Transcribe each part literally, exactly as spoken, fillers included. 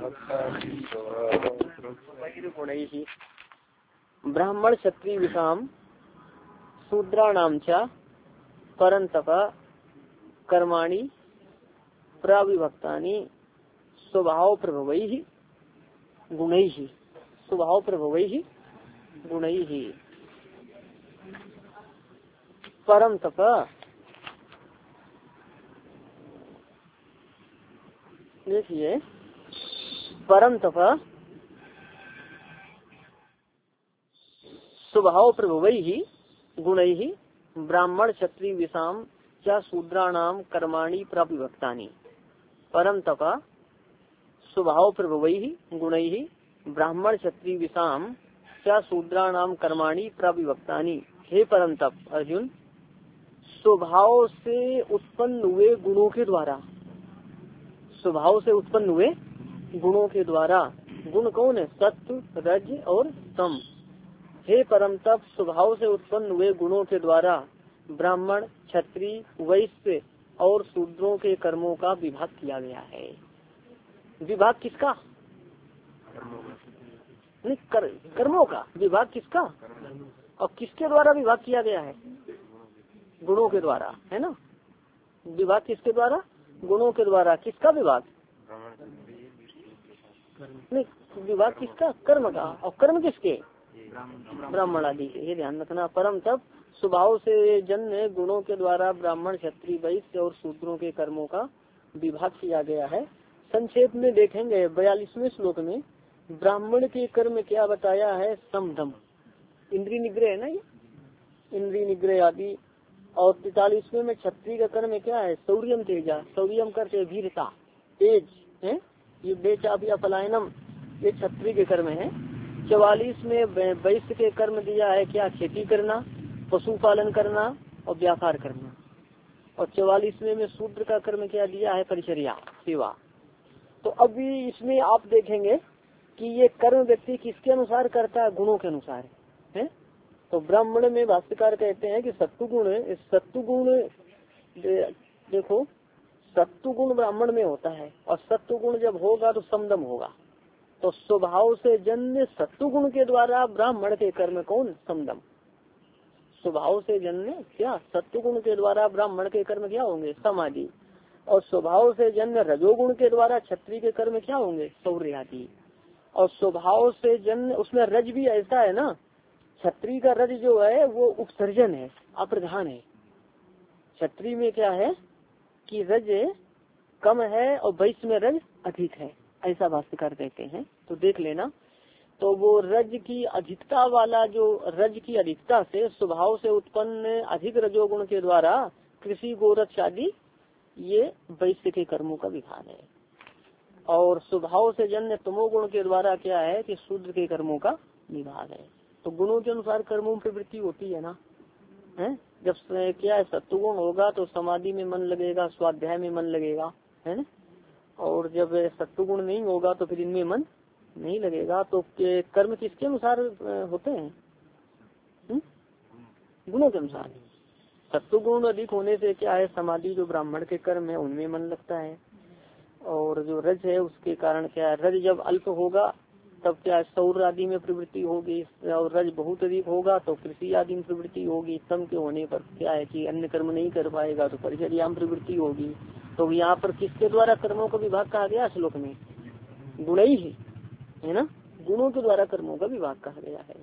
ब्राह्मण क्षत्रिय विषाम शूद्राणाम च परंतप कर्माणि प्राविभक्तानि स्वभाव प्रभवैः गुणैः स्वभाव प्रभवैः गुणैः। परम तप देखिए, परम तप स्वभाव प्रभवैः गुणैः ब्राह्मण क्षत्रिय विषाम च शूद्राणाम कर्माणि प्राविभक्तानि। परम तप स्वभाव प्रभवैः गुणैः ब्राह्मण क्षत्रिय विषाम च शूद्राणाम कर्माणि प्राविभक्तानि। हे परम तप अर्जुन, स्वभाव से उत्पन्न हुए गुणों के द्वारा, स्वभाव से उत्पन्न हुए गुणों के द्वारा, गुण कौन है? सत्व, रज और तम। हे परम तप, स्वभाव से उत्पन्न हुए गुणों के द्वारा ब्राह्मण क्षत्रिय वैश्य और शूद्रों के कर्मों का विभाग किया गया है। विभाग किसका? नहीं, कर, कर्मों का विभाग किसका? और किसके द्वारा विभाग किया गया है? गुणों के द्वारा, है ना। विभाग किसके द्वारा? गुणों के द्वारा। किसका विभाग? नहीं, विभाग किसका? कर्म का। और कर्म किसके? ब्राह्मण आदि के। ये ध्यान रखना। परम तप स्वभाव से जन्य गुणों के द्वारा ब्राह्मण क्षत्रिय वैश्य और शूद्रों के कर्मों का विभाग किया गया है। संक्षेप में देखेंगे बयालीसवें श्लोक में ब्राह्मण के कर्म क्या बताया है? समदम, इंद्रिय निग्रह है ना, ये इंद्रिय निग्रह आदि। और तैतालीसवें में क्षत्रिय का कर्म क्या है? शौर्यम तेजा, शौर्यम करते वीरता, तेज है, युद्धे चापया पलायनम, ये क्षत्रिय के कर्म है। चवालीस में वैश्य के कर्म दिया है क्या? खेती करना, पशुपालन करना और व्यापार करना। और चवालीसवें में शूद्र का कर्म क्या दिया है? परिचर्या, सेवा। तो अभी इसमें आप देखेंगे कि ये कर्म व्यक्ति किसके अनुसार करता है? गुणों के अनुसार है। तो ब्राह्मण में भाष्यकार कहते हैं कि सत्वगुण, सत्वगुण दे, देखो सत्वगुण ब्राह्मण में होता है और सत्वगुण जब होगा तो समदम होगा। तो स्वभाव से जन्य सत्वगुण के द्वारा ब्राह्मण के कर्म कौन? समदम। स्वभाव से जन्य क्या? सत्वगुण के द्वारा ब्राह्मण के कर्म क्या होंगे? समाधि। और स्वभाव से जन्य रजोगुण के द्वारा क्षत्रिय के कर्म क्या होंगे? शौर्य आदि। और स्वभाव से जन्य उसमें रज भी ऐसा है ना, क्षत्रिय का रज जो है वो उपसर्जन है, अप्रधान है। क्षत्रिय में क्या है कि रज कम है और वैश्य में रज अधिक है, ऐसा भाष्यकार कहते हैं। तो देख लेना। तो वो रज की अधिकता वाला, जो रज की अधिकता से स्वभाव से उत्पन्न अधिक रजोगुण के द्वारा कृषि गोरक्ष आदि ये वैश्य के कर्मों का विभाग है। और स्वभाव से जन्य तमोगुण के द्वारा क्या है कि शूद्र के कर्मों का विभाग है। तो गुणों के अनुसार कर्मों की वृत्ति होती है ना, है। जब क्या है सत्वगुण होगा तो समाधि में मन लगेगा, स्वाध्याय में मन लगेगा, है ना। और जब सत्वगुण नहीं होगा तो फिर इनमें मन नहीं लगेगा। तो कर्म किसके अनुसार होते हैं? हुँ? गुणों के अनुसार। सत्वगुण अधिक होने से क्या है, समाधि जो ब्राह्मण के कर्म है उनमें मन लगता है। और जो रज है उसके कारण क्या है, रज जब अल्प होगा तब क्या सौर आदि में प्रवृत्ति होगी, और रज बहुत अधिक होगा तो कृषि आदि में प्रवृत्ति होगी। तम के होने पर क्या है कि अन्य कर्म नहीं कर पाएगा तो परिचर्या में प्रवृत्ति होगी। तो यहाँ पर किसके द्वारा कर्मों का विभाग कहा गया? श्लोक में गुण ही है ना, गुणों के द्वारा कर्मों का विभाग कहा गया है।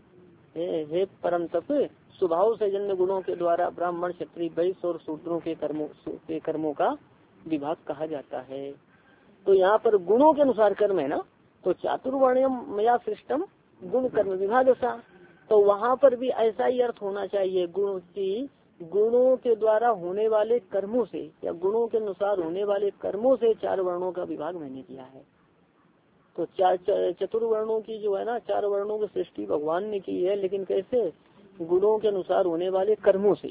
हे, हे परम तप, स्वभाव से जन्य गुणों के द्वारा ब्राह्मण क्षत्रिय वैश्य और शूद्रों के कर्मों के कर्मों का विभाग कहा जाता है। तो यहाँ पर गुणों के अनुसार कर्म है ना। तो चातुर्वर्ण्यम मया सृष्टम गुण कर्म विभाग ऐसा, तो वहाँ पर भी ऐसा ही अर्थ होना चाहिए। गुण की गुणों के द्वारा होने वाले कर्मों से या गुणों के अनुसार होने वाले कर्मों से चार वर्णों का विभाग मैंने किया है। तो चार चतुर्वर्णों की जो है ना, चार वर्णों की सृष्टि भगवान ने की है, लेकिन कैसे? गुणों के अनुसार होने वाले कर्मों से,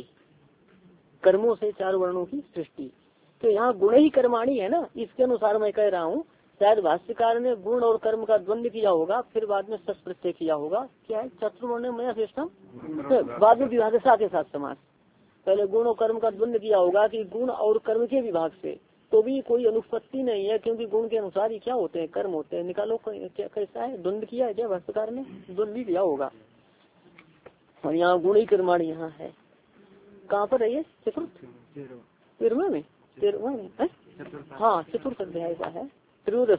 कर्मों से चार वर्णों की सृष्टि। तो यहाँ गुण ही कर्माणी है ना, इसके अनुसार मैं कह रहा हूँ। शायद भाष्यकार ने गुण और कर्म का द्वंद्व किया होगा, फिर बाद में सस प्रत्यय किया होगा। क्या है? चतुर्वर्ण में श्रेष्ठम, बाद में विभाग के साथ समास। पहले गुण और कर्म का द्वंद्व किया होगा कि गुण और कर्म के विभाग से, तो भी कोई अनुपत्ति नहीं है, क्योंकि गुण के अनुसार ही क्या होते हैं, कर्म होते हैं। निकालो क्या कैसा है, द्वंद किया है क्या भाष्यकार ने, द्वंद ही दिया होगा। और यहाँ गुण ही कर्माणी यहाँ है, कहाँ पर है ये, चतुर्थ तेरहवें में, तेरहवें में है? हाँ चतुर्थ अध्याय का है, त्रयोदश।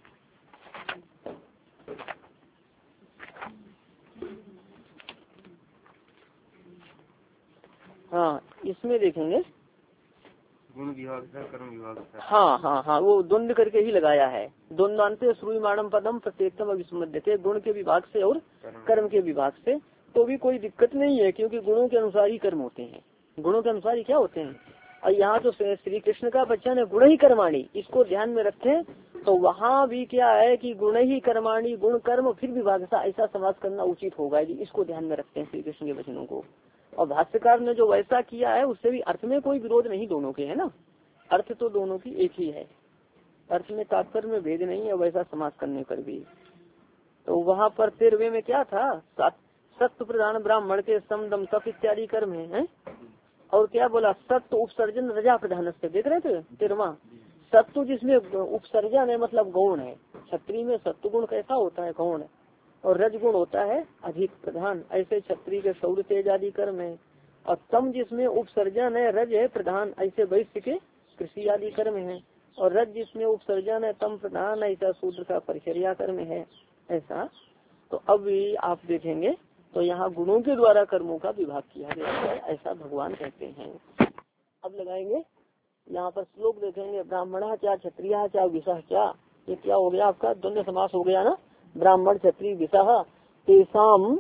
हाँ इसमें देखेंगे गुण विभाग है, कर्म विभाग है। हाँ हाँ हाँ वो द्वंद करके ही लगाया है। द्वंद्वान्ते श्रूयमाणम पदम प्रत्येकम अविस्मृत्यते, गुण के विभाग से और कर्म के विभाग से। तो भी कोई दिक्कत नहीं है, क्योंकि गुणों के अनुसार ही कर्म होते हैं, गुणों के अनुसार ही क्या होते हैं। और यहाँ तो श्री कृष्ण का वचन है गुण ही कर्माणी, इसको ध्यान में रखें। तो वहाँ भी क्या है कि गुण ही कर्माणी, गुण कर्म फिर विभाग, ऐसा समाज करना उचित होगा यदि इसको ध्यान में रखते हैं श्री कृष्ण के वचनों को। और भाष्यकार ने जो वैसा किया है उससे भी अर्थ में कोई विरोध नहीं, दोनों के है ना, अर्थ तो दोनों की एक ही है, अर्थ में तात्पर्य में भेद नहीं है वैसा समास करने पर भी। तो वहाँ पर तेरहवें में क्या था, सत्य प्रधान ब्राह्मण के सम दम तप इत्यादि कर्म है, है? और क्या बोला, सत्य उपसर्जन रजा प्रधान से, देख रहे थे तेरहवा। सत्य जिसमें उपसर्जन है मतलब गौण है, क्षत्रिय में सत्य गुण कैसा होता है, गौण है, और रज गुण होता है अधिक प्रधान, ऐसे क्षत्रिय के शौर्य तेज आदि कर्म है। और तम जिसमें उपसर्जन है रज है प्रधान, ऐसे वैश्य के कृषि आदि कर्म है। और रज जिसमें उपसर्जन है तम प्रधान, ऐसा शूद्र का परिचर्या कर्म है ऐसा। तो अब भी आप देखेंगे तो यहाँ गुणों के द्वारा कर्मों का विभाग किया गया है, ऐसा भगवान कहते हैं। अब लगाएंगे यहाँ पर श्लोक देखेंगे, ब्राह्मणा क्या क्षत्रिय क्या विषह क्या, ये क्या हो गया आपका, द्वंद्व समास हो गया ना, ब्राह्मण क्षत्रिय विषह तेसाम,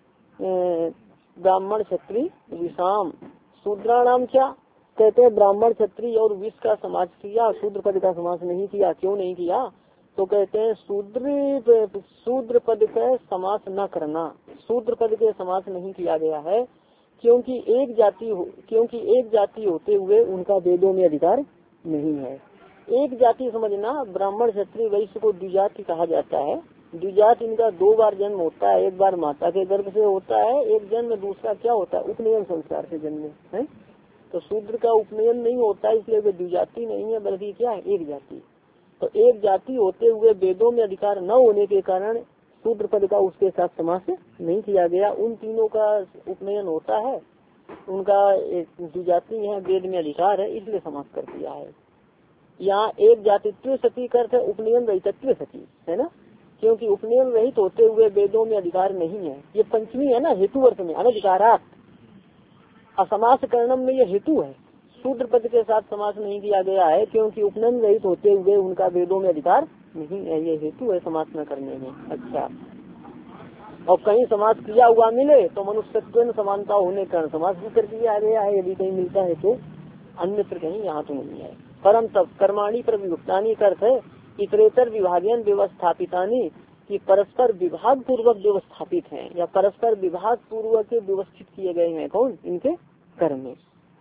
ब्राह्मण क्षत्रिय विषाम शूद्राणाम क्या, कहते हैं ब्राह्मण क्षत्रिय और विष का समास किया, शूद्र पद का समास नहीं किया। क्यों नहीं किया, तो कहते हैं शूद्र शूद्र पद का समास न करना, शूद्र पद के समास नहीं किया गया है, क्योंकि एक जाति हो, क्योंकि एक जाति होते हुए उनका वेदों में अधिकार नहीं है। एक जाति समझना, ब्राह्मण क्षत्रिय वैश्य को द्विजाति कहा जाता है। द्विजात इनका दो बार जन्म होता है, एक बार माता के गर्भ से होता है एक जन्म, दूसरा क्या होता है उपनयन संस्कार से जन्म है। तो शूद्र का उपनयन नहीं होता है, इसलिए वे द्विजाति नहीं है बल्कि क्या है एक जाति। तो एक जाति होते हुए वेदों में अधिकार न होने के कारण शूद्र पद का उसके साथ समास नहीं किया गया। उन तीनों का उपनयन होता है, उनका द्विजाति है, वेद में अधिकार है, इसलिए समास कर दिया है। यहाँ एक जातित्व सती का अर्थ है उपनयन रहितत्व सती है ना, क्योंकि उपनयन रहित होते हुए वेदों में अधिकार नहीं है। ये पंचमी है ना, हेतु अर्थ में अनधिकारात, असमास करणम में ये हेतु है। शूद्र पद के साथ समास नहीं किया गया है क्योंकि उपनयन रहित होते हुए उनका वेदों में अधिकार नहीं है, ये हेतु है समास न करने में। अच्छा, और कहीं समास किया हुआ मिले तो मनुष्यत्व समानता होने का समास भी कर दिया गया है, यदि कहीं मिलता है तो, अन्यत्र कहीं यहाँ तो नहीं है। परम तब कर्माणी पर विभक्तानी का अर्थ है इतरेतर विभागीय व्यवस्थापितानी, कि परस्पर विभाग पूर्वक व्यवस्थापित हैं या परस्पर विभाग पूर्वक व्यवस्थित किए गए हैं। कौन, इनके कर्म में।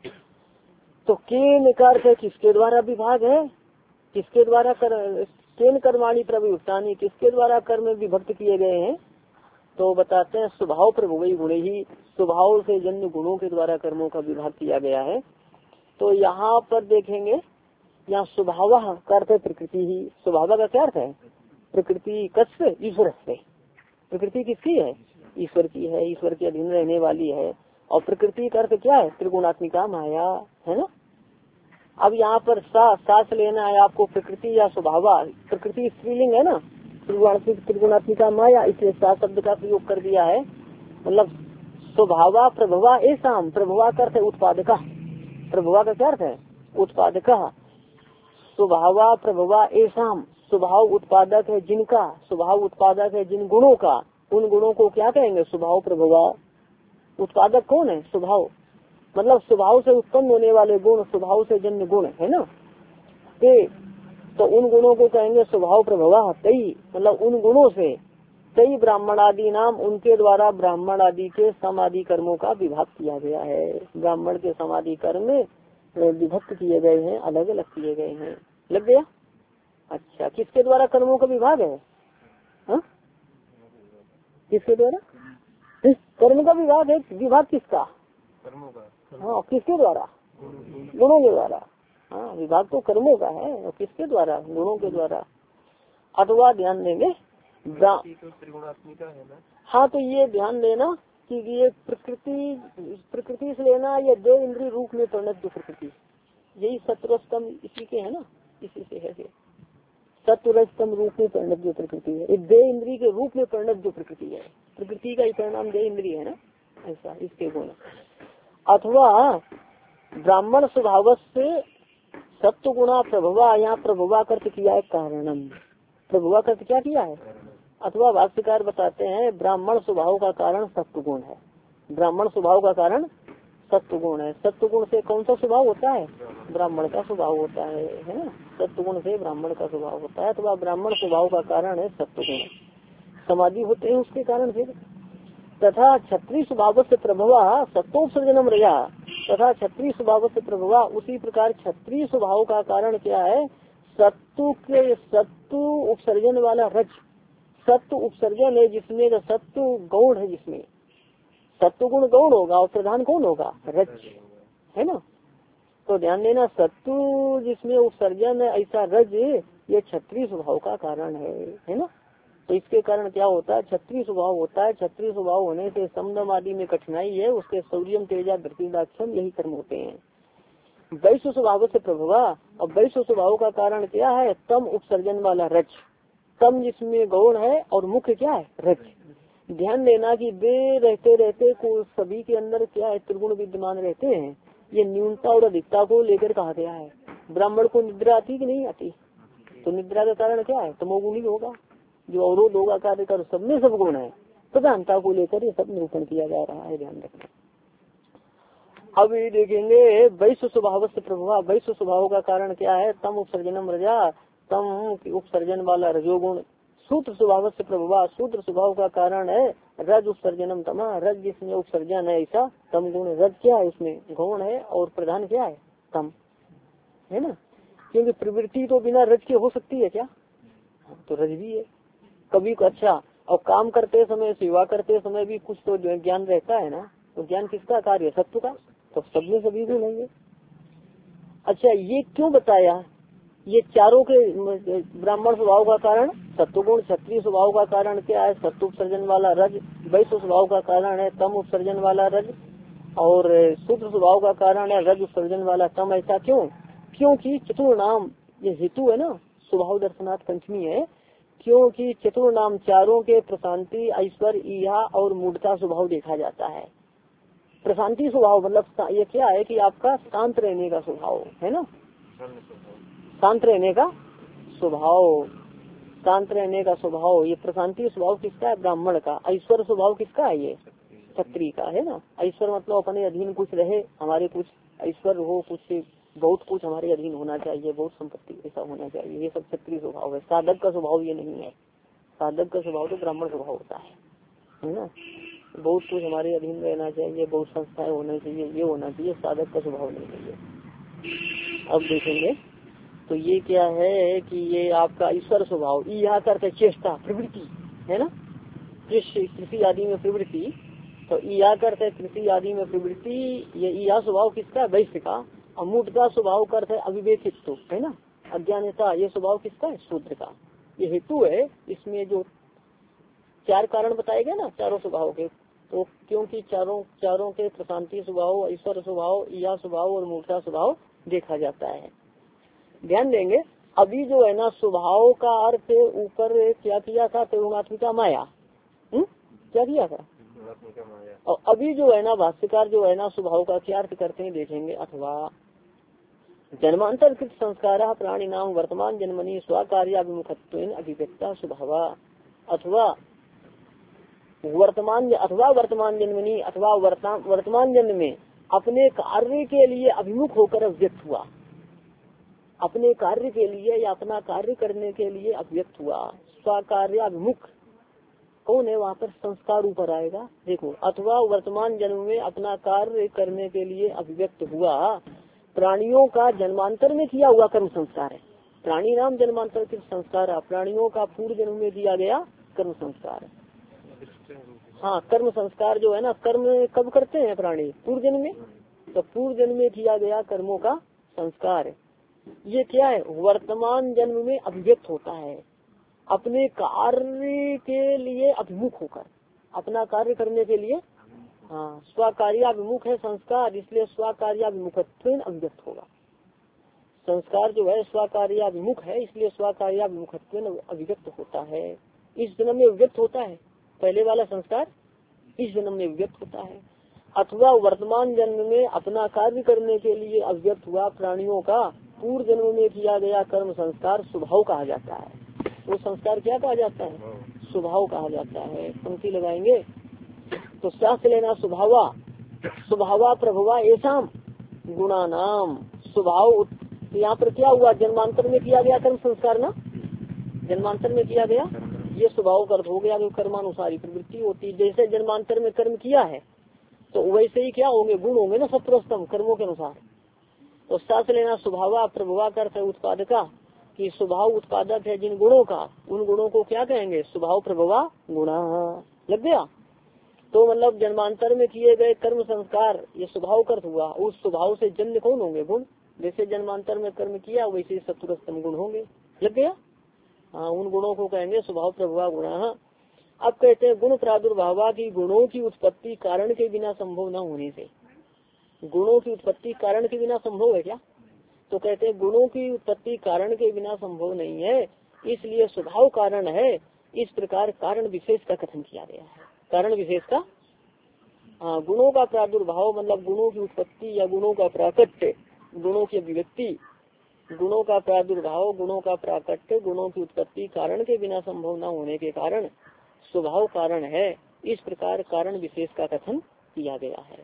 तो केन का अर्थ है किसके द्वारा विभाग है, किसके द्वारा कर, केन कर्माणी प्रविभक्तानी, किसके द्वारा कर्म विभक्त किए गए हैं। तो बताते हैं स्वभाव प्रभुवई गुण ही, स्वभाव से जन्य गुणों के द्वारा कर्मों का विभाग किया गया है। तो यहाँ पर देखेंगे, यहाँ स्वभाव का अर्थ है प्रकृति ही, स्वभाव का क्या अर्थ है, प्रकृति कस्य ईश्वर से, प्रकृति किसकी है, ईश्वर की है, ईश्वर के अधीन रहने वाली है। और प्रकृति का अर्थ क्या है, त्रिगुणात्मिका माया है ना। अब यहाँ पर सा सास लेना है आपको, प्रकृति या स्वभाव, प्रकृति स्त्रीलिंग है ना, त्रिगुणात्मिका माया, इसलिए सा शब्द का प्रयोग कर दिया है। मतलब स्वभावा प्रभवा ऐसा, प्रभवा का अर्थ है उत्पादका, प्रभवा का क्या अर्थ है उत्पादका, स्वभावा प्रभवा ऐसा, स्वभाव उत्पादक है जिनका, स्वभाव उत्पादक है जिन गुणों का, उन गुणों को क्या कहेंगे स्वभाव प्रभवा। उत्पादक कौन है, स्वभाव, मतलब स्वभाव से उत्पन्न होने वाले गुण, स्वभाव से जन्य गुण है ना, ते तो उन गुणों को कहेंगे स्वभाव प्रभवा। कई मतलब उन गुणों से, कई ब्राह्मण आदि नाम, उनके द्वारा ब्राह्मण आदि के समाधि कर्मों का विभाग किया गया है। ब्राह्मण के समाधि कर्म में विभक्त किए गए हैं, अलग अलग किए गए हैं। लग गया। अच्छा, किसके द्वारा कर्मों का विभाग है, हा? किसके द्वारा कर्म का विभाग है, विभाग किसका, हाँ किसके द्वारा, गुणों के द्वारा। हाँ, विभाग तो कर्मों का है, और किसके द्वारा? गुणों के द्वारा। अथवा ध्यान देंगे त्रिगुणात्मिका है ना। हाँ, तो ये ध्यान देना कि ये प्रकृति प्रकृति से लेना, ये दो इंद्रिय रूप में परिणत जो प्रकृति, यही सत्वस्तम इसी के है ना, इसी से है सत्वस्तम रूप में परिणत जो प्रकृति है, ये दे इंद्रिय के रूप में परिणत जो प्रकृति है, प्रकृति का ही परिणाम दे इंद्रिय है ना, ऐसा इसके गुण। अथवा ब्राह्मण स्वभाव से सत्व गुणा प्रभवा, यहाँ प्रभवा कर्त किया है कारणम, प्रभवा कर्त क्या किया है? अथवा भाष्यकार बताते हैं ब्राह्मण स्वभाव का कारण सत्व गुण है, ब्राह्मण स्वभाव का कारण सत्व गुण है। सत्व गुण से कौन सा स्वभाव होता है? ब्राह्मण का स्वभाव होता है, है ना, सत्व गुण से ब्राह्मण का स्वभाव होता है। अथवा ब्राह्मण स्वभाव का कारण है सत्व गुण, समाधि होते हैं उसके कारण फिर। तथा क्षत्रिय स्वभाव से प्रभवा सत्वोत्सर्जनम रहा, तथा क्षत्रिय स्वभाव से प्रभवा, उसी प्रकार क्षत्रिय स्वभाव का कारण क्या है? सत्व के सत्व उपसर्जन वाला रज, सत्व उपसर्जन है जिसमें, सत्व गौण है जिसमें, सत्व गुण गौण होगा और प्रधान कौन होगा? रज, है ना। तो ध्यान देना, सत्व जिसमें उपसर्जन है ऐसा रज, ये क्षत्रिय स्वभाव का कारण है, है ना। तो इसके कारण क्या होता है? क्षत्रिय स्वभाव होता है। क्षत्रिय स्वभाव होने से समदम आदि में कठिनाई है, उसके शौर्यम तेजा धृतिदाक्षम यही कर्म होते हैं। वैश्य स्वभाव से प्रभवा, और वैश्य स्वभाव का कारण क्या है? तम उपसर्जन वाला रज, तम जिसमें गौण है और मुख्य क्या है? रज। ध्यान देना कि वे रहते रहते को सभी के अंदर क्या है? त्रिगुण विद्यमान रहते हैं। ये न्यूनता और अधिकता को लेकर कहा गया है। ब्राह्मण को निद्रा आती कि नहीं आती? तो निद्रा का कारण क्या है? तमोगुणी होगा, जो अवरोध होगा कार्य कर, सब में सब गुण है। प्रधानता को लेकर ये सब निरूपण किया जा रहा है, ध्यान रखना। अब ये देखेंगे वैश्य स्वभाव से प्रभुआ, वैश्य स्वभाव का कारण क्या है? तम उपसर्जनम रजा, तम उपसर्जन वाला रजोगुण। शूद्र स्वभाव से प्रभुआ, शूद्र स्वभाव का कारण है रज उपसर्जनम तमा, रज जिसमें उपसर्जन है ऐसा तम गुण। रज क्या है? उसमें गौण है और प्रधान क्या है? तम, है ना। क्योंकि प्रवृत्ति तो बिना रज के हो सकती है क्या? तो रज भी है कभी को। अच्छा, और काम करते समय, सेवा करते समय भी कुछ तो ज्ञान रहता है ना। तो ज्ञान किसका कार्य? सत्व का। तो सब में सभी गुण है। अच्छा, ये क्यों बताया? ये चारों के ब्राह्मण स्वभाव का कारण सत्व गुण, क्षत्रिय स्वभाव का कारण क्या है? सत्व उपसर्जन वाला रज, वैश्य स्वभाव का कारण है तम उपसर्जन वाला रज, और शूद्र स्वभाव का कारण है रज उपसर्जन वाला तम। ऐसा क्यों? क्योंकि चतुर नाम, ये हेतु है ना, स्वभाव दर्शनाथ पंचमी है। क्योंकि चतुर नाम चारों के प्रशांति, ऐश्वर्य, ईहा और मूढ़ता स्वभाव देखा जाता है। प्रशांति स्वभाव मतलब ये क्या है कि आपका शांत रहने का स्वभाव है ना, शांत रहने का स्वभाव, शांत रहने का स्वभाव। ये प्रशांति स्वभाव किसका है? ब्राह्मण का। ऐश्वर्य स्वभाव किसका है? ये क्षत्रिय का, है ना। ऐश्वर्य मतलब अपने अधीन कुछ रहे, हमारे कुछ ऐश्वर्य हो, कुछ बहुत कुछ हमारे अधीन होना चाहिए, बहुत संपत्ति ऐसा होना चाहिए, ये सब क्षत्रिय स्वभाव है। साधक का स्वभाव ये नहीं है। साधक का स्वभाव तो ब्राह्मण स्वभाव होता है, है ना। बहुत कुछ हमारे अधीन रहना चाहिए, बहुत संस्थाएं होना चाहिए, ये होना चाहिए। साधक का स्वभाव नहीं है। अब देखेंगे तो ये क्या है कि ये आपका ईश्वर स्वभाव, यहाँ करते चेष्टा, प्रवृत्ति, है ना। कृषि आदि में प्रवृत्ति, तो या करते कृषि आदि में प्रवृत्ति, ये यह स्वभाव किसका? वैश्य का। अमूढ़ का स्वभाव करते अविवेकित्व, है ना, अज्ञानता, ये स्वभाव किसका है? शूद्र का। ये हेतु है इसमें जो चार कारण बताए गए ना चारों स्वभाव के। तो क्योंकि चारों चारों के प्रशांति स्वभाव, ईश्वर स्वभाव, या स्वभाव और मूर्ता स्वभाव देखा जाता है। ध्यान देंगे अभी जो है ना स्वभाव का अर्थ ऊपर क्या किया था? त्रिगुणात्मिका माया, हुँ? क्या किया था? और अभी जो है ना भाष्यकार जो है ना स्वभाव का क्या अर्थ करते हैं देखेंगे। अथवा जन्मांतर कृत संस्कार प्राणी नाम वर्तमान जन्मनि स्वकार्याभिमुखत्व अभिव्यक्ता स्वभाव। अथवा वर्तमान अथवा वर्तमान जन्मनि, अथवा वर्तमान जन्म में अपने कार्य के लिए अभिमुख होकर अभिव्यक्त हुआ, अपने कार्य के लिए या अपना कार्य करने के लिए अभिव्यक्त हुआ। स्वकार्याभिमुख कौन है? वहाँ पर संस्कार ऊपर आएगा, देखो। अथवा वर्तमान जन्म में अपना कार्य करने के लिए अभिव्यक्त हुआ। प्राणियों का जन्मांतर में किया हुआ कर्म संस्कार है। प्राणी नाम जन्मांतर के संस्कार, प्राणियों का पूर्व जन्म में दिया गया कर्म संस्कार। हाँ, कर्म संस्कार जो है ना, कर्म कब करते हैं प्राणी? पूर्व जन्म में। तो पूर्व जन्म में किया गया कर्मों का संस्कार, ये क्या है, वर्तमान जन्म में अभिव्यक्त होता है अपने कार्य के लिए अभिमुख होकर, अपना कार्य करने के लिए। हाँ, स्वकार्याभिमुख है संस्कार, इसलिए स्वकार्याभिमुखत्व अभिव्यक्त होगा। संस्कार जो है स्वकार्याभिमुख है, इसलिए स्वकार्याभिमुखत्व अभिव्यक्त होता है। इस जन्म में अभिव्यक्त होता है, पहले वाला संस्कार इस जन्म में अभिव्यक्त होता है। अथवा वर्तमान जन्म में अपना कार्य करने के लिए अभिव्यक्त हुआ प्राणियों का पूर्व जन्म में किया गया कर्म संस्कार स्वभाव कहा जाता है। वो संस्कार क्या कहा जाता है, स्वभाव कहा जाता है। पंक्ति लगाएंगे तो शास्त्र लेना स्वभावा स्वभावा प्रभवा ऐसा गुणा नाम। स्वभाव यहाँ पर क्या हुआ, जन्मांतर में किया गया कर्म संस्कार ना, जन्मांतर में किया गया, ये स्वभाव का अर्थ हो गया जो कर्मानुसारी प्रवृत्ति होती। जैसे जन्मांतर में कर्म किया है तो वैसे ही क्या होंगे, गुण होंगे ना सत्वस्तम कर्मों के अनुसार। तो शास्त्र लेना स्वभावा प्रभवा का अर्थ है उत्पादका, कि स्वभाव उत्पादक है जिन गुणों का, उन गुणों को क्या कहेंगे, स्वभाव प्रभवा गुणा। लग गया। तो मतलब जन्मांतर में किए गए कर्म संस्कार ये स्वभाव कर्त हुआ, उस स्वभाव से जन्म कौन होंगे, गुण। जैसे जन्मांतर में कर्म किया वैसे सत्वरस्तम गुण होंगे। लग गया। हाँ, उन गुणों को कहेंगे स्वभाव प्रभवा गुणा। अब कहते हैं गुण प्रादुर्भावा की गुणों की उत्पत्ति कारण के बिना संभव न होने से। गुणों की उत्पत्ति कारण के बिना संभव है क्या, तो कहते हैं गुणों की उत्पत्ति कारण के बिना संभव नहीं है, इसलिए स्वभाव कारण है। इस प्रकार कारण विशेष का कथन किया गया है। कारण विशेष का, हाँ, गुणों का प्रादुर्भाव मतलब गुणों की उत्पत्ति या गुणों का प्राकट्य, गुणों की अभिव्यक्ति, गुणों का प्रादुर्भाव, गुणों का प्राकट्य, गुणों की उत्पत्ति कारण के बिना संभव न होने के कारण स्वभाव कारण है। इस प्रकार कारण विशेष का कथन किया गया है।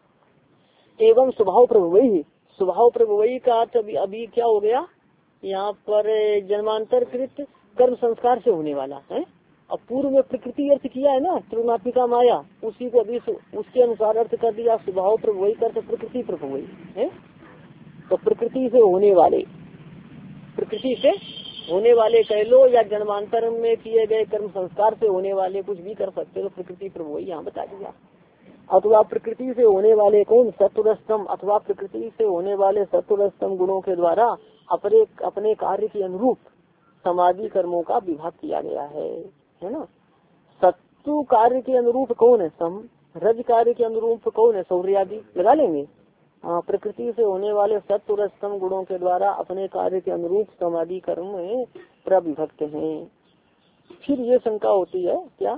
एवं स्वभाव प्रभुवई, स्वभाव प्रभुवई का अर्थ अभी, अभी क्या हो गया, यहाँ पर जन्मांतरकृत कर्म संस्कार से होने वाला है। अब पूर्व में प्रकृति अर्थ किया है ना, त्रिमात्मिका माया, उसी को अभी उसके अनुसार अर्थ कर दिया। स्वभाव प्रभुवई का अर्थ प्रकृति प्रभुवई है। तो प्रकृति से होने वाले, प्रकृति से होने वाले कह लो या जन्मांतर में किए गए कर्म संस्कार से होने वाले, कुछ भी कर सकते हो। प्रकृति प्रभुवई यहाँ बता दिया। अथवा प्रकृति से होने वाले कौन, सत्वरस्तम, अथवा प्रकृति से होने वाले सत्वरस्तम गुणों के द्वारा अपने अपने कार्य के अनुरूप समाधि कर्मों का विभाग किया गया है, है ना। सत्व कार्य के अनुरूप कौन है, सम। रज कार्य के अनुरूप कौन है, सौर्य आदि। लगा लेंगे। हाँ, प्रकृति से होने वाले सत्वरस्तम गुणों के द्वारा अपने कार्य के अनुरूप समाधि कर्म में प्रविभक्त हैं। फिर ये शंका होती है क्या,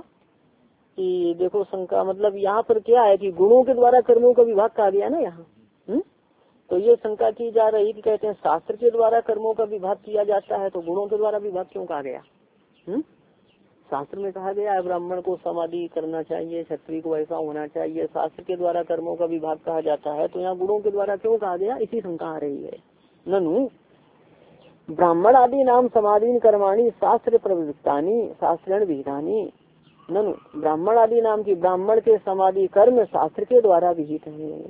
कि देखो शंका मतलब यहाँ पर क्या है कि गुणों के द्वारा कर्मों का विभाग कहा गया ना यहाँ। हुँ? तो ये शंका की जा रही कि कहते हैं शास्त्र के द्वारा कर्मों का विभाग किया जाता है तो गुणों के द्वारा विभाग क्यों कहा गया। हुँ? शास्त्र में कहा गया है ब्राह्मण को समाधि करना चाहिए, क्षत्रिय को ऐसा होना चाहिए, शास्त्र के द्वारा कर्मों का विभाग कहा जाता है, तो यहाँ गुणों के द्वारा क्यों कहा गया, इसी शंका आ रही है। ननु ब्राह्मण आदि नाम समाधि कर्माणी शास्त्र प्रवृत्तानी शास्त्रण विहितानी। ननु ब्राह्मण आदि नाम की ब्राह्मण के समाधि कर्म शास्त्र के द्वारा विहित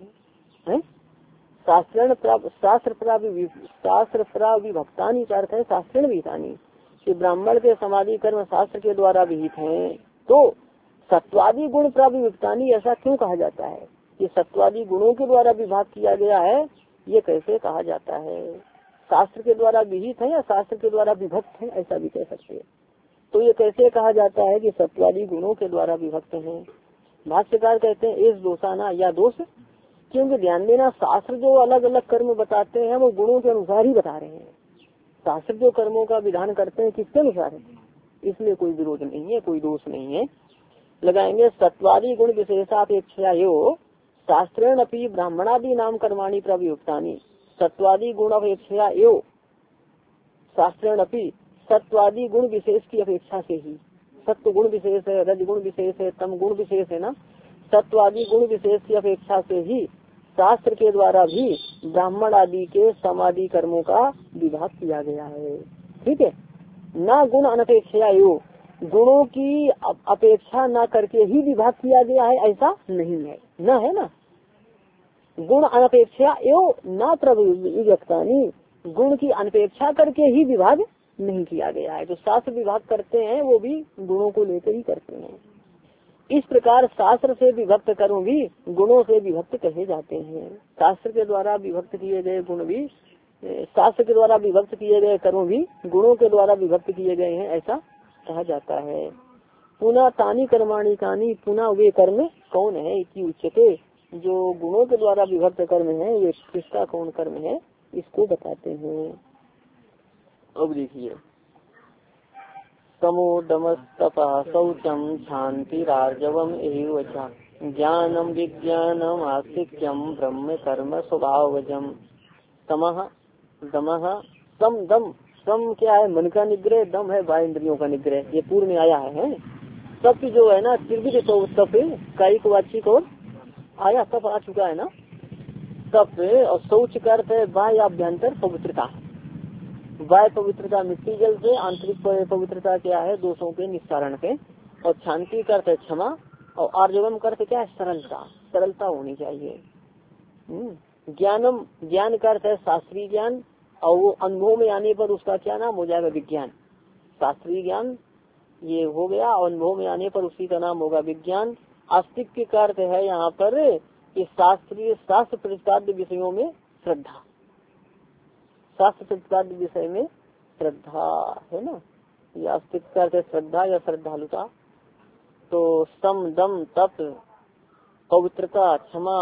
है। शास्त्रण शास्त्र शास्त्र प्राविभक्तानी का अर्थ है शास्त्रण विहितानी, कि ब्राह्मण के समाधि कर्म शास्त्र के द्वारा विहित हैं। तो सत्वादि गुण प्राविभक्तानी ऐसा क्यों कहा जाता है, कि सत्वादि गुणों के द्वारा विभाग किया गया है, ये कैसे कहा जाता है। शास्त्र के द्वारा विहित है या शास्त्र के द्वारा विभक्त है, ऐसा भी कह सकते हैं। तो ये कैसे कहा जाता है कि सत्वादि गुणों के द्वारा विभक्त हैं। भाष्यकार कहते हैं इस दोषाना या दोष, क्योंकि ध्यान देना शास्त्र जो अलग अलग कर्म बताते हैं वो गुणों के अनुसार ही बता रहे हैं। शास्त्र जो कर्मों का विधान करते हैं किसके अनुसार है, इसलिए कोई विरोध नहीं है, कोई दोष नहीं है। लगाएंगे सत्वादि गुण विशेषापेक्षा यो शास्त्रेण अपनी ब्राह्मणादि नाम कर्माणि प्रवियुक्तानि। सत्वादि गुण अपेक्षा यो शास्त्रेण अपनी, सत्वादि गुण विशेष की अपेक्षा से ही, सत्व गुण विशेष है, रज गुण विशेष है, तम गुण विशेष है ना, सत्वादि गुण विशेष की अपेक्षा से ही शास्त्र के द्वारा भी ब्राह्मण आदि के समाधि कर्मों का विभाग किया गया है। ठीक है। न गुण अनपेक्षा यो, गुणों की अपेक्षा न करके ही विभाग किया गया है ऐसा नहीं है, न है ना। गुण अनपेक्षा यो न प्रविभक्तानि, गुण की अनपेक्षा करके ही विभाग नहीं किया गया है। जो शास्त्र विभाग करते हैं वो भी गुणों को लेकर ही करते हैं। इस प्रकार शास्त्र से विभक्त कर्म भी गुणों से विभक्त कहे जाते हैं। शास्त्र के द्वारा विभक्त किए गए गुण भी शास्त्र के द्वारा विभक्त किए गए कर्म भी गुणों के द्वारा विभक्त किए गए हैं, ऐसा कहा जाता है। पुनः तानी कर्माणि कानी, पुनः वे कर्म कौन है कि उच्चते, जो गुणों के द्वारा विभक्त कर्म है, ये किसका कौन कर्म है इसको बताते हैं। अब देखिए, तमो दमस्तपः शौचम शांतिरार्जवम एव च ज्ञानम विज्ञानम आस्तिक्यम ब्रह्म कर्म स्वभावजम। तमः दमः सम दम, सम क्या है मन का निग्रह, दम है बाह्य इंद्रियों का निग्रह, ये पूर्व में आया है। तप जो है ना त्रिविध तो तप कायिक वाचिक और आया तप आ चुका है ना तप, और शौच का अर्थ है बाह्य आभ्यंतर पवित्रता, बाह्य पवित्रता मिट्टी जल से, आंतरिक पवित्रता क्या है दोषों के निस्तारण के, और शांति का अर्थ है क्षमा, और आर्जवम का अर्थ क्या है सरलता, सरलता होनी चाहिए। ज्ञानम, ज्ञान का अर्थ है शास्त्रीय ज्ञान, और वो अनुभव में आने पर उसका क्या नाम हो जाएगा विज्ञान। शास्त्रीय ज्ञान ये हो गया, और अनुभव में आने पर उसी का नाम होगा विज्ञान। आस्तिक का अर्थ है यहाँ पर कि शास्त्रीय शास्त्र प्रतिपाद्य विषयों में श्रद्धा, शास्त्र प्रतिपाद्य विषय में श्रद्धा है ना, ये आस्तिक का अर्थ है श्रद्धा या श्रद्धालुता। तो सम दम तप पवित्रता क्षमा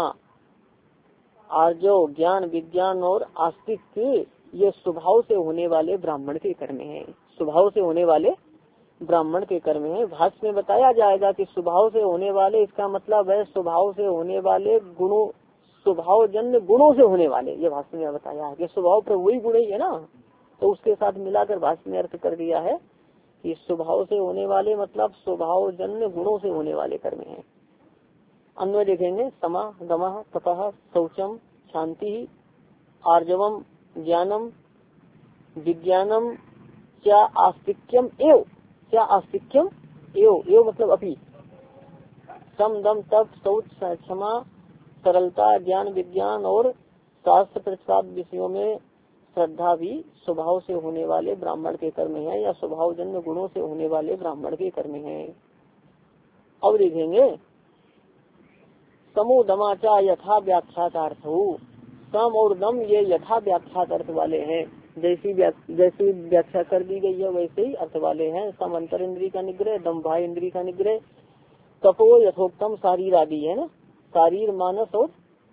आर्जव ज्ञान विज्ञान और आस्तिक ये स्वभाव से होने वाले ब्राह्मण के कर्म हैं, स्वभाव से होने वाले ब्राह्मण के कर्म हैं। भाष्य में बताया जाएगा कि स्वभाव से होने वाले, इसका मतलब है स्वभाव से होने वाले गुणों, स्वभाव जन्य गुणों से होने वाले, ये भाष्य में बताया है कि स्वभाव पर वही गुण ही है ना, तो उसके साथ मिलाकर भाष्य में अर्थ कर दिया है कि स्वभाव से होने वाले मतलब स्वभाव जन्य गुणों से होने वाले कर्म हैं। अन्वय देखेंगे, समा दमः तपः शौचम शांति आर्जवम ज्ञानम विज्ञानम क्या आस्तिक्यम एव, क्या आस्तिक्यम एव, एव मतलब अपि, सम दम तप शौच क्षमा सरलता ज्ञान विज्ञान और शास्त्र प्रतिपाद्य विषयों में श्रद्धा भी स्वभाव से होने वाले ब्राह्मण के कर्म हैं, या स्वभाव जन्य गुणों से होने वाले ब्राह्मण के कर्म हैं। अब देखेंगे, समो दमाचा यथा व्याख्यात अर्थ हो, सम और दम ये यथा व्याख्यात अर्थ वाले हैं, जैसी जैसी व्याख्या कर दी गई है वैसे ही अर्थ वाले हैं। सम अंतर इंद्री का निग्रह, दम बाह्य इंद्री का निग्रह, तपो यथोक्तम शारीर आदि है ना, शारीर मानस और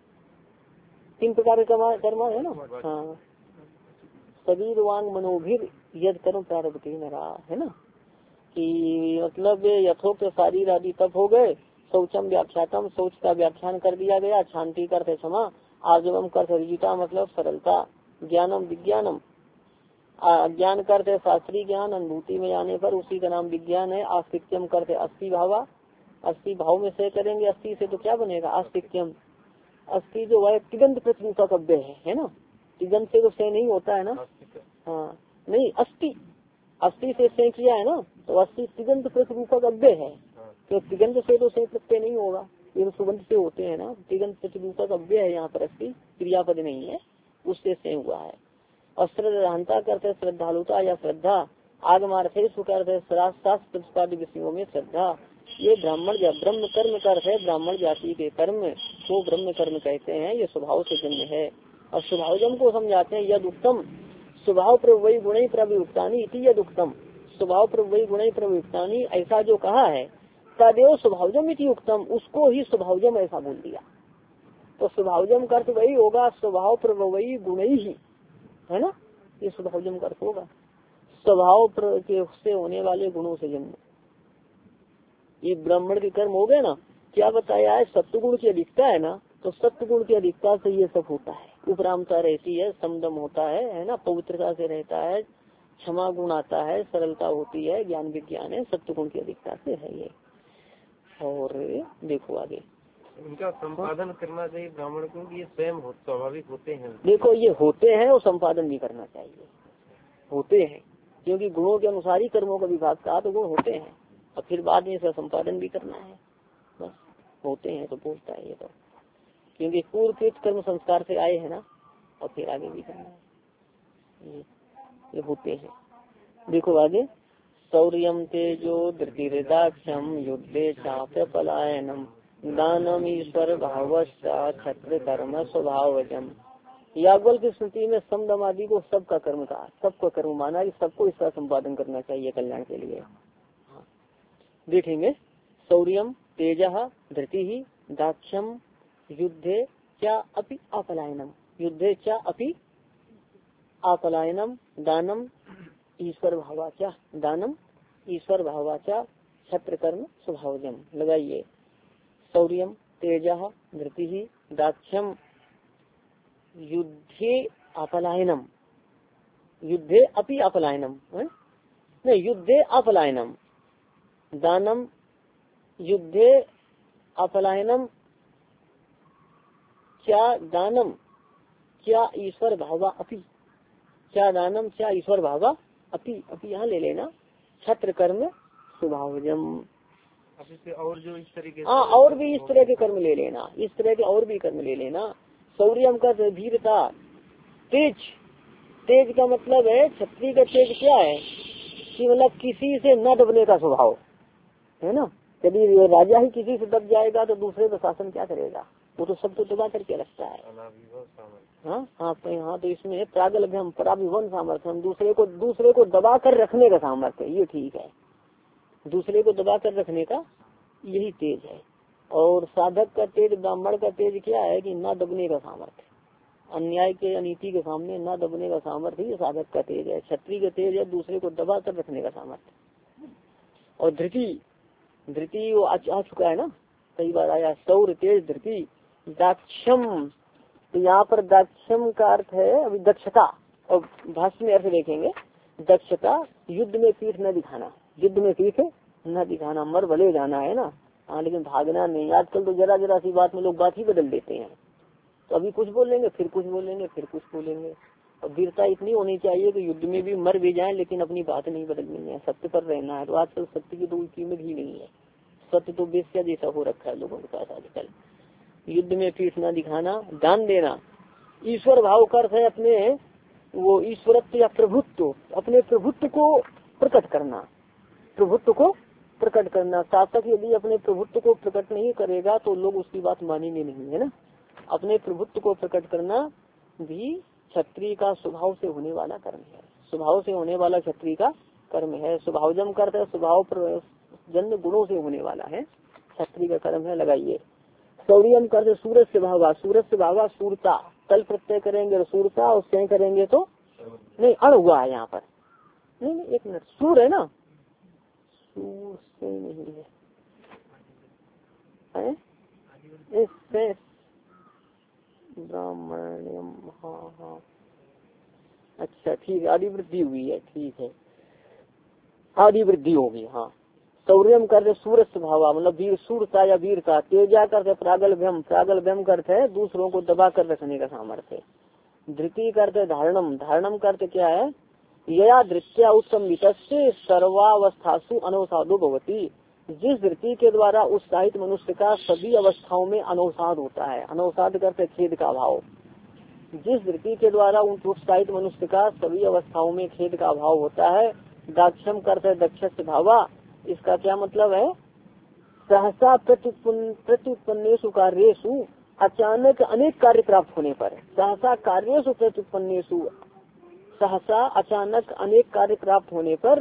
तीन प्रकार का कर्म है ना, हाँ शरीर वांग मनोभिर यद कर्म प्रारब्ध नरा है ना, कि मतलब यथोक्त शारीर आदि तप हो गए, शौचम व्याख्यातम शौच का व्याख्यान कर दिया गया, शांति करते क्षमा, आर्जवम कर सरिता मतलब सरलता, ज्ञानम विज्ञानम ज्ञान करते शास्त्रीय ज्ञान, अनुभूति में आने पर उसी का नाम विज्ञान है। आस्तिक्यम करते अस्थि भावा, अस्थि भाव में से करेंगे, अस्थि से तो क्या बनेगा आस्तिक्यम, अस्थि जो है तिगंत प्रतिरूपक अव्यय है, है ना, तिगंत से तो से नहीं होता है ना, हाँ नहीं अस्थि, अस्थि से से किया है ना, तो अस्थि तिगंत प्रतिरूपक अव्यय है, तो तिगंत से तो से प्रत्यय नहीं होगा, ये सुगंध से होते हैं ना, तिगंत प्रतिरूपक अव्यय है यहाँ पर, अस्थि क्रियापद नहीं है, उससे से हुआ है। और श्रद्धांता करते श्रद्धालुता या श्रद्धा, आगमार्थे करते शास्त्र प्रतिपाद्य विषयों में श्रद्धा, ये ब्राह्मण ब्रह्म कर्म करते है, ब्राह्मण जाति के कर्म को ब्रह्म कर्म कहते हैं, ये स्वभाव से जन्य है। और स्वभावजम को समझाते हैं यद उत्तम, स्वभाव प्रवयी गुण प्रवियुक्तानी इति यद उत्तम, स्वभाव प्रवयी गुण प्रवियुक्तानी ऐसा जो कहा है, तदेव स्वभावजम इति उत्तम, उसको ही स्वभावजम ऐसा बोल दिया। तो स्वभावजम का अर्थ वही होगा, स्वभाव प्रवयी गुण ही है ना, ये स्वभावजम का अर्थ होगा, स्वभाव के से होने वाले गुणों से जन्म। ये ब्राह्मण के कर्म हो गए ना, क्या बताया है, सत्वगुण की अधिकता है ना, तो सत्वगुण की अधिकता से ये सब होता है, उपरामता रहती है, समदम होता है है ना, पवित्रता से रहता है, क्षमा गुण आता है, सरलता होती है, ज्ञान विज्ञान है, सत्वगुण की अधिकता से है ये। और देखो आगे, इनका संपादन करना चाहिए ब्राह्मण को, ये स्वयं स्वाभाविक होते हैं। देखो ये होते हैं और संपादन भी करना चाहिए, होते हैं क्योंकि गुणों के अनुसार ही कर्मों का विभाग का, तो गुण होते हैं और फिर बाद में इसका संपादन भी करना है, बस होते हैं तो बोलता है ये, तो क्योंकि पूर्वकृत कर्म संस्कार से आए हैं ना, और फिर आगे भी करना है, ये, ये होते हैं। देखो आगे, शौर्यम तेजो धृतिदाक्षम युद्धे चाप्य पलायनम दानम ईश्वर भावश्च छत्र कर्म स्वभावजम। याज्ञवल्क्य की स्मृति में सम दम आदि को सबका कर्म कहा, सबका कर्म माना कि सबको इसका संपादन करना चाहिए कल्याण के लिए। देखेंगे शौर्यम तेजः धृति दाक्ष्यम युद्धे च अपि अपलायनम, युद्धे च अपि अपलायनम दानम ईश्वर भावाचा, दानम ईश्वर भावाचा छत्र कर्म स्वभावजम। लगाइए शौर्यम तेजः धृति दाक्ष्यम युद्धे अपलायनम, युद्धे अपि अपलायनम नहीं, युद्धे अपलायनम दानम, युद्धे अपलायनम क्या दानम क्या ईश्वर भावा अपि, क्या दानम क्या ईश्वर भावा अपि, अपि यहाँ ले लेना छत्र कर्म स्वभावजम। और जो इस तरीके हाँ और भी इस तरह के कर्म ले लेना, इस तरह के और भी कर्म ले लेना। शौर्यम का धीरता, तेज, तेज का मतलब है क्षत्रिय का तेज क्या है कि मतलब किसी से न दबने का स्वभाव है ना। यदि राजा ही किसी से दब जाएगा तो दूसरे का शासन क्या करेगा, वो तो सब तो दबा करके रखता है। हाँ हाँ हाँ तो इसमें प्रागल्भ्यम पराभिवन सामर्थ्य, हम दूसरे को दूसरे को दबा कर रखने का सामर्थ्य, ये ठीक है, दूसरे को दबा कर रखने का यही तेज है। और साधक का तेज, ब्राह्मण का तेज क्या है कि ना दबने का सामर्थ्य, अन्याय के अनीति के सामने ना दबने का सामर्थ्य ही साधक का तेज है। क्षत्रिय का तेज है दूसरे को दबा कर रखने का सामर्थ्य। और धृति, धृति वो आ चुका है ना, कई बार आया, सौर तेज धृति दाक्ष्यम, तो यहाँ पर दाक्ष्यम का अर्थ है अभी दक्षता, और भाष्य में अर्थ देखेंगे दक्षता, युद्ध में पीठ न दिखाना, युद्ध में पीठ न दिखाना, मर भले जाना है ना, हाँ लेकिन भागना नहीं। आजकल तो जरा जरा सी बात में लोग बात ही बदल देते हैं, तो अभी कुछ बोलेंगे फिर कुछ बोलेंगे फिर कुछ बोलेंगे। और वीरता इतनी होनी चाहिए कि युद्ध में भी मर भी जाए लेकिन अपनी बात नहीं बदलनी है, सत्य पर रहना है। तो आजकल सत्य की तो कीमत ही नहीं है, सत्य तो बेस्या जैसा हो रखा है लोगों के पास आजकल। युद्ध में पीठ न दिखाना, दान देना, ईश्वर भाव का अर्थ है अपने वो ईश्वरत्व या प्रभुत्व, अपने प्रभुत्व को प्रकट करना, प्रभुत्व को प्रकट करना। शासक यदि अपने प्रभुत्व को प्रकट नहीं करेगा तो लोग उसकी बात मानेंगे नहीं, है ना। अपने प्रभुत्व को प्रकट करना भी क्षत्रिय का स्वभाव से होने वाला कर्म है, स्वभाव से होने वाला क्षत्रिय का कर्म है। स्वभावजम करते है स्वभाव जन्य गुणों से होने वाला है क्षत्रिय का कर्म है। लगाइए शौर्यम करते सूरज से भावा, सूरज से भावा सूरता, कल प्रत्यय करेंगे सूरता और स्वयं करेंगे तो नहीं, अड़ हुआ है यहाँ पर, नहीं नहीं एक मिनट, सूर है ना, सूर से नहीं है, है? इससे ब्राह्मण्यम, हाँ हाँ अच्छा ठीक है, आदि वृद्धि हुई है, ठीक है आदि वृद्धि होगी। हाँ शौर्यम करते सूरज स्वभाव, मतलब वीर सूरता या वीरता, तेजा करते प्रागल्भ्यम, प्रागल्भ्यम करते है दूसरों को दबा कर रखने का सामर्थ्य। धृति करते धारणम, धारणम करते क्या है, यया धृत्या उत्समित सर्वावस्थासु अनवसादो भवती, जिस धृति के द्वारा उत्साहित मनुष्य का सभी अवस्थाओं में अनवसाद होता है। अनवसाद करते खेद का अभाव, जिस धृति के द्वारा उत्साहित मनुष्य का सभी अवस्थाओं में खेद का अभाव होता है। दाक्षम करते दक्ष भावा, इसका क्या मतलब है, सहसा प्रत्युत्पन्नेषु कार्येषु, अचानक अनेक कार्य प्राप्त होने पर, सहसा कार्येषु प्रत्युत्पन्नेषु, सहसा अचानक अनेक कार्य प्राप्त होने पर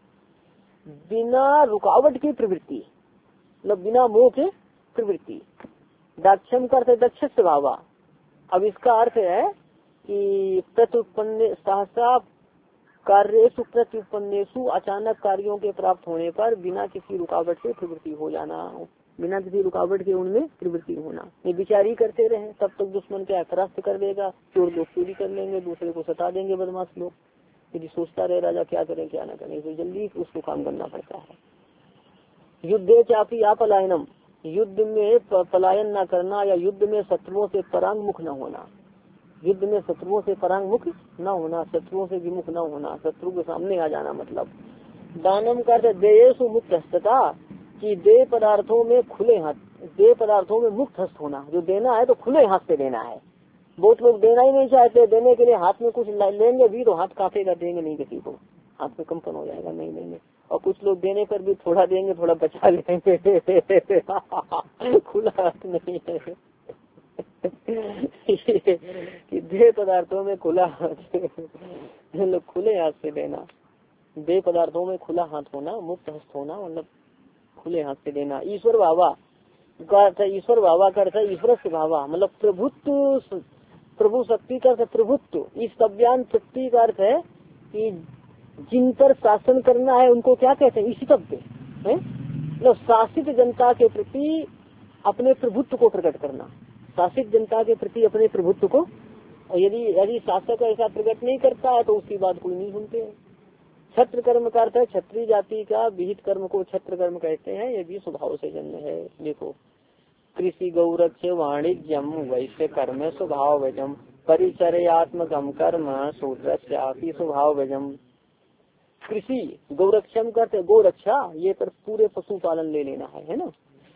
बिना रुकावट की प्रवृत्ति, मतलब बिना मोह के प्रवृत्ति। दाक्षम करते दक्ष स्वभावा, अब इसका अर्थ है कि प्रत्युत्पन्न सहसा कार्येषु प्रत्युत्पन्नेषु, अचानक कार्यों के प्राप्त होने पर बिना किसी रुकावट से प्रवृत्ति हो जाना, बिना किसी रुकावट के उनमें प्रवृत्ति होना। ये विचारी करते रहे तब तक दुश्मन क्या परास्त कर देगा, चोर लोग चोरी कर लेंगे, दूसरे को सता देंगे बदमाश लोग। यदि सोचता रहे राजा क्या करें क्या न करें, तो जल्दी उसको काम करना पड़ता है। युद्धे चापी अपलायनम, युद्ध में पलायन न करना या युद्ध में शत्रुओं से परांगमुख न होना, युद्ध में शत्रुओं से परांगमुख न होना, शत्रुओं से विमुख न होना, शत्रु के सामने आ जाना। मतलब दानम करते देयेषु मुक्त हस्तता, कि दे पदार्थों में खुले हाथ, दे पदार्थों में मुक्त हस्त होना, जो देना है तो खुले हाथ से देना है। बहुत लोग देना ही नहीं चाहते, देने के लिए हाथ में कुछ लेंगे भी तो हाथ कांपेगा, देंगे नहीं किसी को, हाथ में कंपन हो जाएगा, नहीं देंगे। और कुछ लोग देने पर भी थोड़ा देंगे थोड़ा बचा लेंगे खुला हाथ नहीं है। कि देह पदार्थों में खुला मतलब खुले हाथ से देना, देह पदार्थों में खुला हाथ होना, मुक्त हस्त होना, मतलब खुले हाथ से देना। ईश्वर भावा का अर्थ है, ईश्वर भावा का अर्थ है ईश्वर से भावा, मतलब प्रभुत्व, प्रभु शक्ति का अर्थ प्रभुत्व। इस तव्यान शक्ति का अर्थ है कि जिन पर शासन करना है उनको क्या कहते हैं, ईशितव्य है, मतलब शासित जनता के प्रति अपने प्रभुत्व को प्रकट करना, शासित जनता के प्रति अपने प्रभुत्व को। और यदि यदि शासक ऐसा प्रकट नहीं करता है तो उसकी बात कोई नहीं सुनते हैं। छत्र कर्म का अर्थ है क्षत्रिय जाति का विहित कर्म को छत्र कर्म कहते हैं, ये भी स्वभाव से जन्म है। देखो, कृषि गौरक्ष वाणिज्यम वैश्य कर्म स्वभाव वजम परिचर्यात्मकम कर्म शूद्रस्यापि स्वभाव वजम। कृषि गौरक्षम करते गौरक्षा, ये पर पूरे पशुपालन ले लेना है, है ना,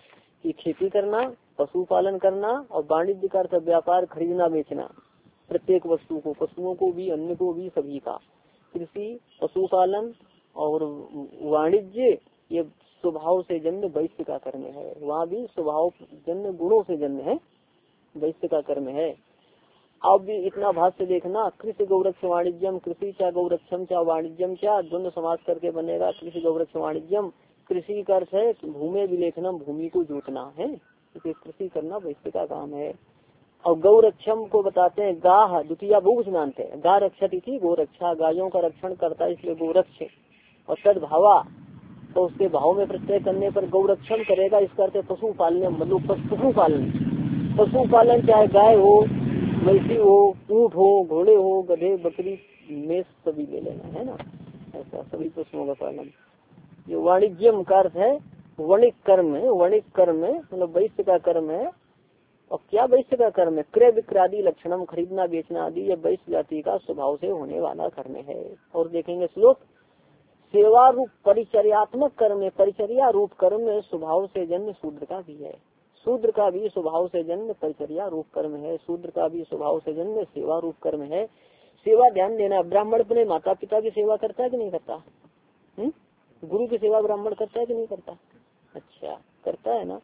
कि खेती करना, पशुपालन करना, और वाणिज्य का अर्थ व्यापार खरीदना बेचना, प्रत्येक वस्तु को, पशुओं को भी, अन्य को भी, सभी का। कृषि, पशुपालन और वाणिज्य ये स्वभाव से जन्म वैश्य का कर्म है। वहाँ भी स्वभाव जन्म गुणों से जन्म है, वैश्य का कर्म है। अब भी इतना भाष्य देखना, कृषि गौरक्ष वाणिज्यम, कृषि क्या गौरक्षम क्या वाणिज्यम क्या, द्वंद्व समास करके बनेगा कृषि गौरक्ष वाणिज्यम। कृषि का अर्थ है भूमि विलेखनम, भूमि को जोतना है, इसे कृषि करना वैश्य का काम है। और गौरक्षम को बताते हैं गाह, द्वितीय बहुवचन मानते हैं, गा रक्षति थी गोरक्षा, गायों का रक्षण करता है इसलिए गोरक्ष। और सद्भावा तो उसके भाव में प्रत्यय करने पर गौरक्षम करेगा, इसका अर्थ पशु पालने, मतलब पशु पालन, पशु पालन चाहे गाय हो, भैंसी हो, ऊंट हो, घोड़े हो, गधे, बकरी, मेष सभी ले लेना है ना, ऐसा सभी पशुओं का पालन। जो वाणिज्यम का अर्थ है वणिक कर्म है, वणिक कर्म है मतलब वैश्य का कर्म है। और क्या वैश्य का कर्म है, क्रय विक्रादि लक्षणम, खरीदना बेचना आदि, ये वैश्य जाति का स्वभाव से होने वाला कर्म है। और देखेंगे श्लोक, सेवा रूप परिचर्यात्मक कर्म, परिचर्या रूप कर्म स्वभाव से जन्म शूद्र का भी है, शूद्र का भी स्वभाव से जन्म परिचर्या रूप कर्म है, शूद्र का भी स्वभाव से जन्म सेवा रूप कर्म है। सेवा ध्यान देना, ब्राह्मण अपने माता पिता की सेवा करता है कि नहीं करता, हुँ? गुरु की सेवा ब्राह्मण करता है कि नहीं करता, अच्छा करता है ना।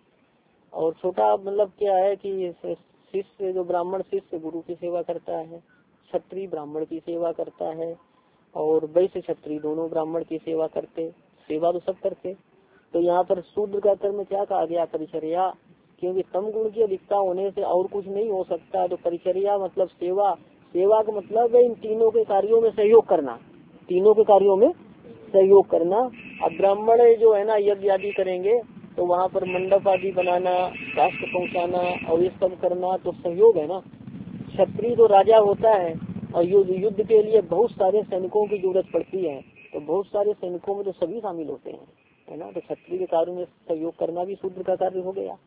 और छोटा मतलब क्या है कि शिष्य जो ब्राह्मण शिष्य गुरु की सेवा करता है, क्षत्रिय ब्राह्मण की सेवा करता है, और वैश्य क्षत्रिय दोनों ब्राह्मण की सेवा करते, सेवा तो सब करते। तो यहाँ पर शूद्र का कर्म क्या कहा गया, परिचर्या, क्योंकि तम गुण की अधिकता होने से और कुछ नहीं हो सकता। तो परिचर्या मतलब सेवा, सेवा का मतलब है इन तीनों के कार्यों में सहयोग करना, तीनों के कार्यों में सहयोग करना। अब ब्राह्मण जो है ना यज्ञ आदि करेंगे तो वहाँ पर मंडप आदि बनाना, राष्ट्र पहुँचाना और ये सब करना तो सहयोग है ना। क्षत्रिय तो राजा होता है और युद्ध युद्ध के लिए बहुत सारे सैनिकों की जरूरत पड़ती है, तो बहुत सारे सैनिकों में तो सभी शामिल होते हैं, है ना। तो क्षत्रिय के कार्य में सहयोग करना भी शूद्र का कार्य हो गया,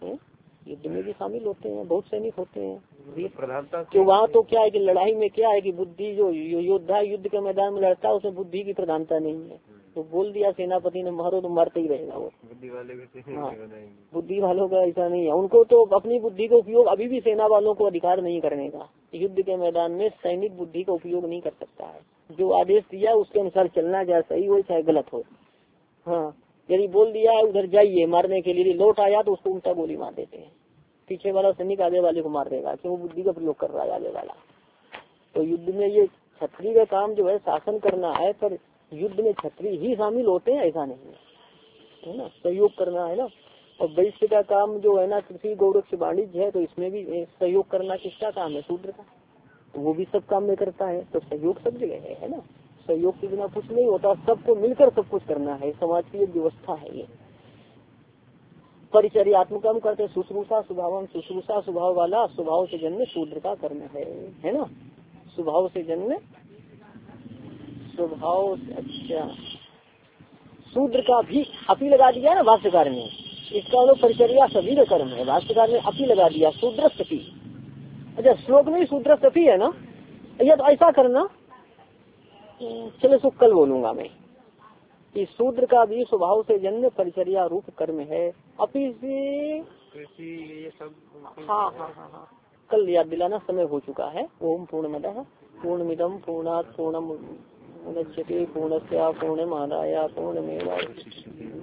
युद्ध में भी शामिल होते हैं, बहुत सैनिक होते हैं। प्रधानता तो वहाँ तो क्या है कि लड़ाई में क्या है कि बुद्धि, जो योद्धा युद्ध के मैदान में लड़ता है उसमें बुद्धि की प्रधानता नहीं है। तो बोल दिया सेनापति ने मारो तो मारते ही रहेगा वो, बुद्धि वाले भी हाँ, बुद्धि वालों का ऐसा नहीं है, उनको तो अपनी बुद्धि का उपयोग अभी भी सेना वालों को अधिकार नहीं करने का। युद्ध के मैदान में सैनिक बुद्धि का उपयोग नहीं कर सकता है, जो आदेश दिया उसके अनुसार चलना, चाहे सही हो चाहे गलत हो। हाँ, यदि बोल दिया है उधर जाइए मारने के लिए, लौट आया तो उसको उल्टा गोली मार देते हैं, पीछे वाला सैनिक आगे वाले को मार देगा क्यों, बुद्धि का प्रयोग कर रहा है आगे वाला। तो युद्ध में ये क्षत्रिय का काम जो है शासन करना है, पर युद्ध में क्षत्रिय ही शामिल होते हैं ऐसा नहीं है ना, सहयोग करना है ना। और वैश्य का काम जो है ना कृषि गौरक्ष वाणिज्य है, तो इसमें भी सहयोग करना किसका काम है, शूद्र का, तो वो भी सब काम में करता है। तो सहयोग सब जगह है, है ना, सहयोग के बिना कुछ नहीं होता, सबको मिलकर सब कुछ करना है, समाज की एक व्यवस्था है ये। परिचर्यात्मकम करते शुश्रूषा स्वभाव, शुश्रूषा स्वभाव वाला स्वभाव से जन्म शूद्र का कर्म है, है ना, स्वभाव से जन्म स्वभाव। अच्छा, शूद्र का भी अपी लगा दिया ना भाष्यकार ने, इसका मतलब परिचर्या सभी का कर्म है, भाष्यकार ने अपी लगा दिया, शूद्र सती। अच्छा, श्लोक में शूद्र सती है ना, यह तो ऐसा करना, चलो सो कल बोलूंगा मैं कि शूद्र का भी स्वभाव से जन्म परिचर्या रूप कर्म है। अपी से ये सब, हाँ हाँ हाँ हाँ कल याद दिलाना, समय हो चुका है। ओम पूर्णमदः पूर्णमिदं पूर्णात् पूर्णमुदच्यते पूर्णस्य पूर्णमादाय पूर्णमेवावशिष्यते।